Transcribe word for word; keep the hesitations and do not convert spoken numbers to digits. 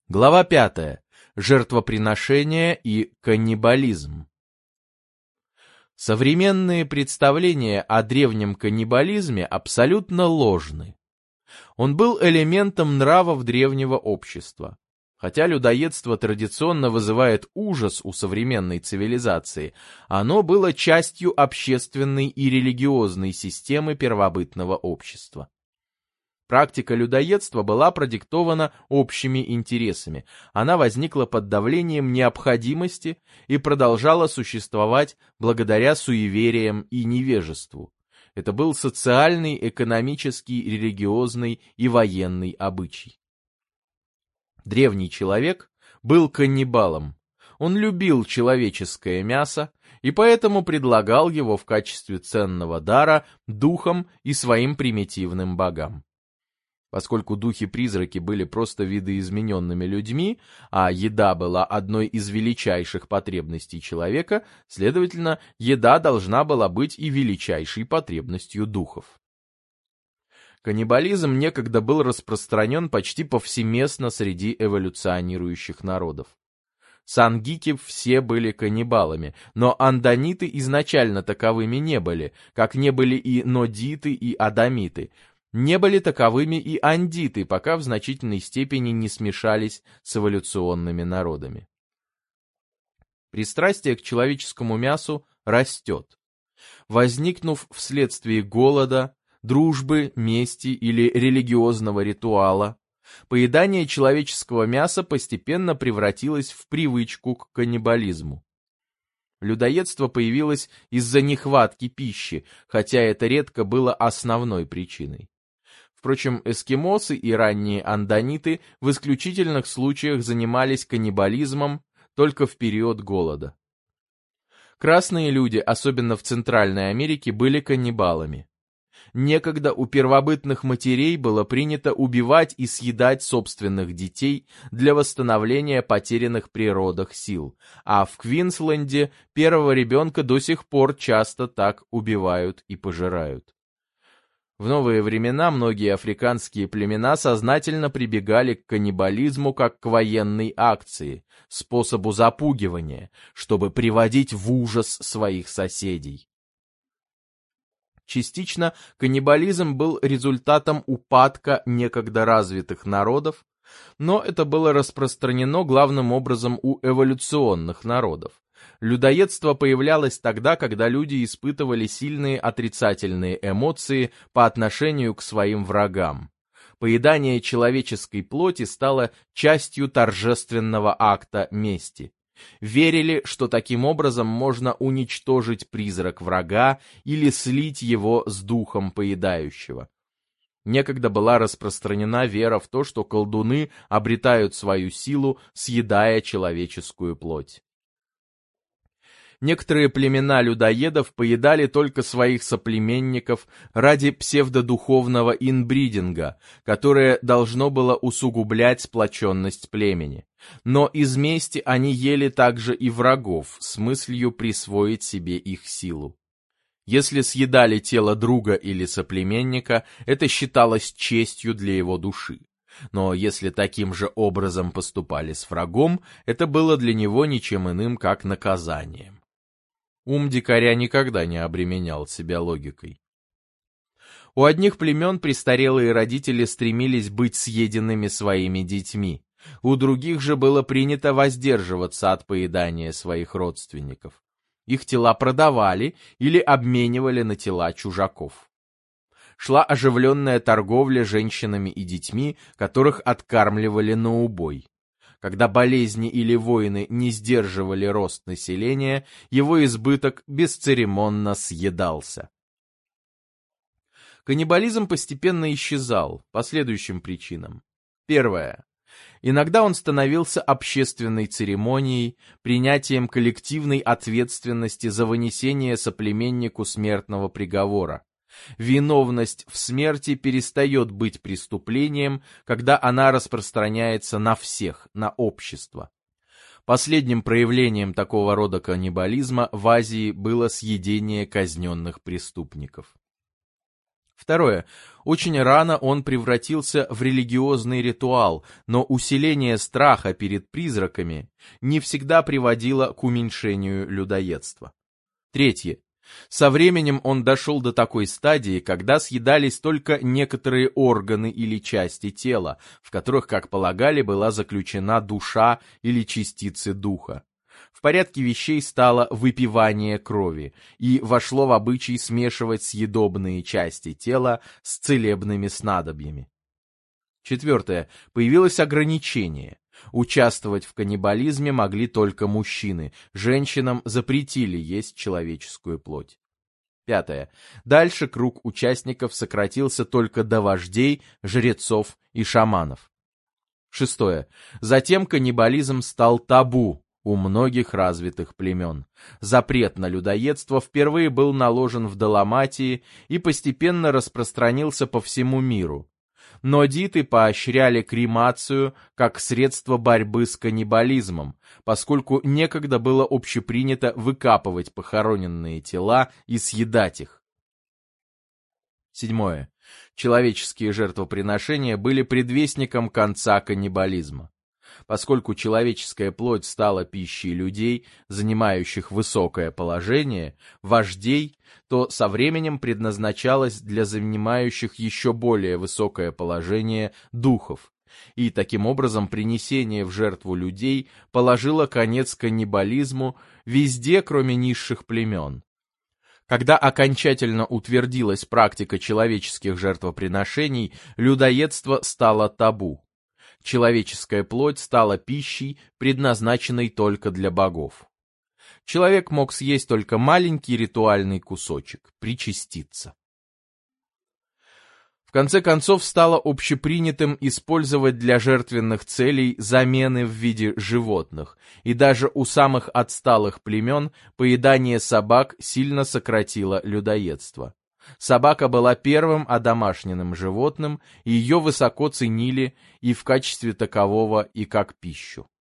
Глава пятая. Жертвоприношение и каннибализм. Современные представления о древнем каннибализме абсолютно ложны. Он был элементом нравов древнего общества. Хотя людоедство традиционно вызывает ужас у современной цивилизации, оно было частью общественной и религиозной системы первобытного общества. Практика людоедства была продиктована общими интересами. Она возникла под давлением необходимости и продолжала существовать благодаря суевериям и невежеству. Это был социальный, экономический, религиозный и военный обычай. Древний человек был каннибалом. Он любил человеческое мясо и поэтому предлагал его в качестве ценного дара духам и своим примитивным богам. Поскольку духи-призраки были просто видоизмененными людьми, а еда была одной из величайших потребностей человека, следовательно, еда должна была быть и величайшей потребностью духов. Каннибализм некогда был распространен почти повсеместно среди эволюционирующих народов. Сангики все были каннибалами, но андониты изначально таковыми не были, как не были и нодиты и адамиты. Не были таковыми и андиты, пока в значительной степени не смешались с эволюционными народами. Пристрастие к человеческому мясу растет. Возникнув вследствие голода, дружбы, мести или религиозного ритуала, поедание человеческого мяса постепенно превратилось в привычку к каннибализму. Людоедство появилось из-за нехватки пищи, хотя это редко было основной причиной. Впрочем, эскимосы и ранние андониты в исключительных случаях занимались каннибализмом только в период голода. Красные люди, особенно в Центральной Америке, были каннибалами. Некогда у первобытных матерей было принято убивать и съедать собственных детей для восстановления потерянных при родах сил, а в Квинсленде первого ребенка до сих пор часто так убивают и пожирают. В новые времена многие африканские племена сознательно прибегали к каннибализму как к военной акции, способу запугивания, чтобы приводить в ужас своих соседей. Частично каннибализм был результатом упадка некогда развитых народов, но это было распространено главным образом у эволюционных народов. Людоедство появлялось тогда, когда люди испытывали сильные отрицательные эмоции по отношению к своим врагам. Поедание человеческой плоти стало частью торжественного акта мести. Верили, что таким образом можно уничтожить призрак врага или слить его с духом поедающего. Некогда была распространена вера в то, что колдуны обретают свою силу, съедая человеческую плоть. Некоторые племена людоедов поедали только своих соплеменников ради псевдодуховного инбридинга, которое должно было усугублять сплоченность племени. Но из мести они ели также и врагов с мыслью присвоить себе их силу. Если съедали тело друга или соплеменника, это считалось честью для его души. Но если таким же образом поступали с врагом, это было для него ничем иным, как наказанием. Ум дикаря никогда не обременял себя логикой. У одних племен престарелые родители стремились быть съеденными своими детьми, у других же было принято воздерживаться от поедания своих родственников. Их тела продавали или обменивали на тела чужаков. Шла оживленная торговля женщинами и детьми, которых откармливали на убой. Когда болезни или войны не сдерживали рост населения, его избыток бесцеремонно съедался. Каннибализм постепенно исчезал по следующим причинам. Первое. Иногда он становился общественной церемонией, принятием коллективной ответственности за вынесение соплеменнику смертного приговора. Виновность в смерти перестает быть преступлением, когда она распространяется на всех, на общество. Последним проявлением такого рода каннибализма в Азии было съедение казненных преступников. Второе. Очень рано он превратился в религиозный ритуал, но усиление страха перед призраками не всегда приводило к уменьшению людоедства. Третье. Со временем он дошел до такой стадии, когда съедались только некоторые органы или части тела, в которых, как полагали, была заключена душа или частицы духа. В порядке вещей стало выпивание крови, и вошло в обычай смешивать съедобные части тела с целебными снадобьями. Четвертое. Появилось ограничение. Участвовать в каннибализме могли только мужчины, женщинам запретили есть человеческую плоть. Пятое. Дальше круг участников сократился только до вождей, жрецов и шаманов. Шестое. Затем каннибализм стал табу у многих развитых племен. Запрет на людоедство впервые был наложен в Далматии и постепенно распространился по всему миру. Но диты поощряли кремацию как средство борьбы с каннибализмом, поскольку некогда было общепринято выкапывать похороненные тела и съедать их. Седьмое. Человеческие жертвоприношения были предвестником конца каннибализма. Поскольку человеческая плоть стала пищей людей, занимающих высокое положение, вождей, то со временем предназначалась для занимающих еще более высокое положение духов. И таким образом принесение в жертву людей положило конец каннибализму везде, кроме низших племен. Когда окончательно утвердилась практика человеческих жертвоприношений, людоедство стало табу. Человеческая плоть стала пищей, предназначенной только для богов. Человек мог съесть только маленький ритуальный кусочек, причаститься. В конце концов, стало общепринятым использовать для жертвенных целей замены в виде животных, и даже у самых отсталых племен поедание собак сильно сократило людоедство. Собака была первым одомашненным животным, и ее высоко ценили и в качестве такового, и как пищу.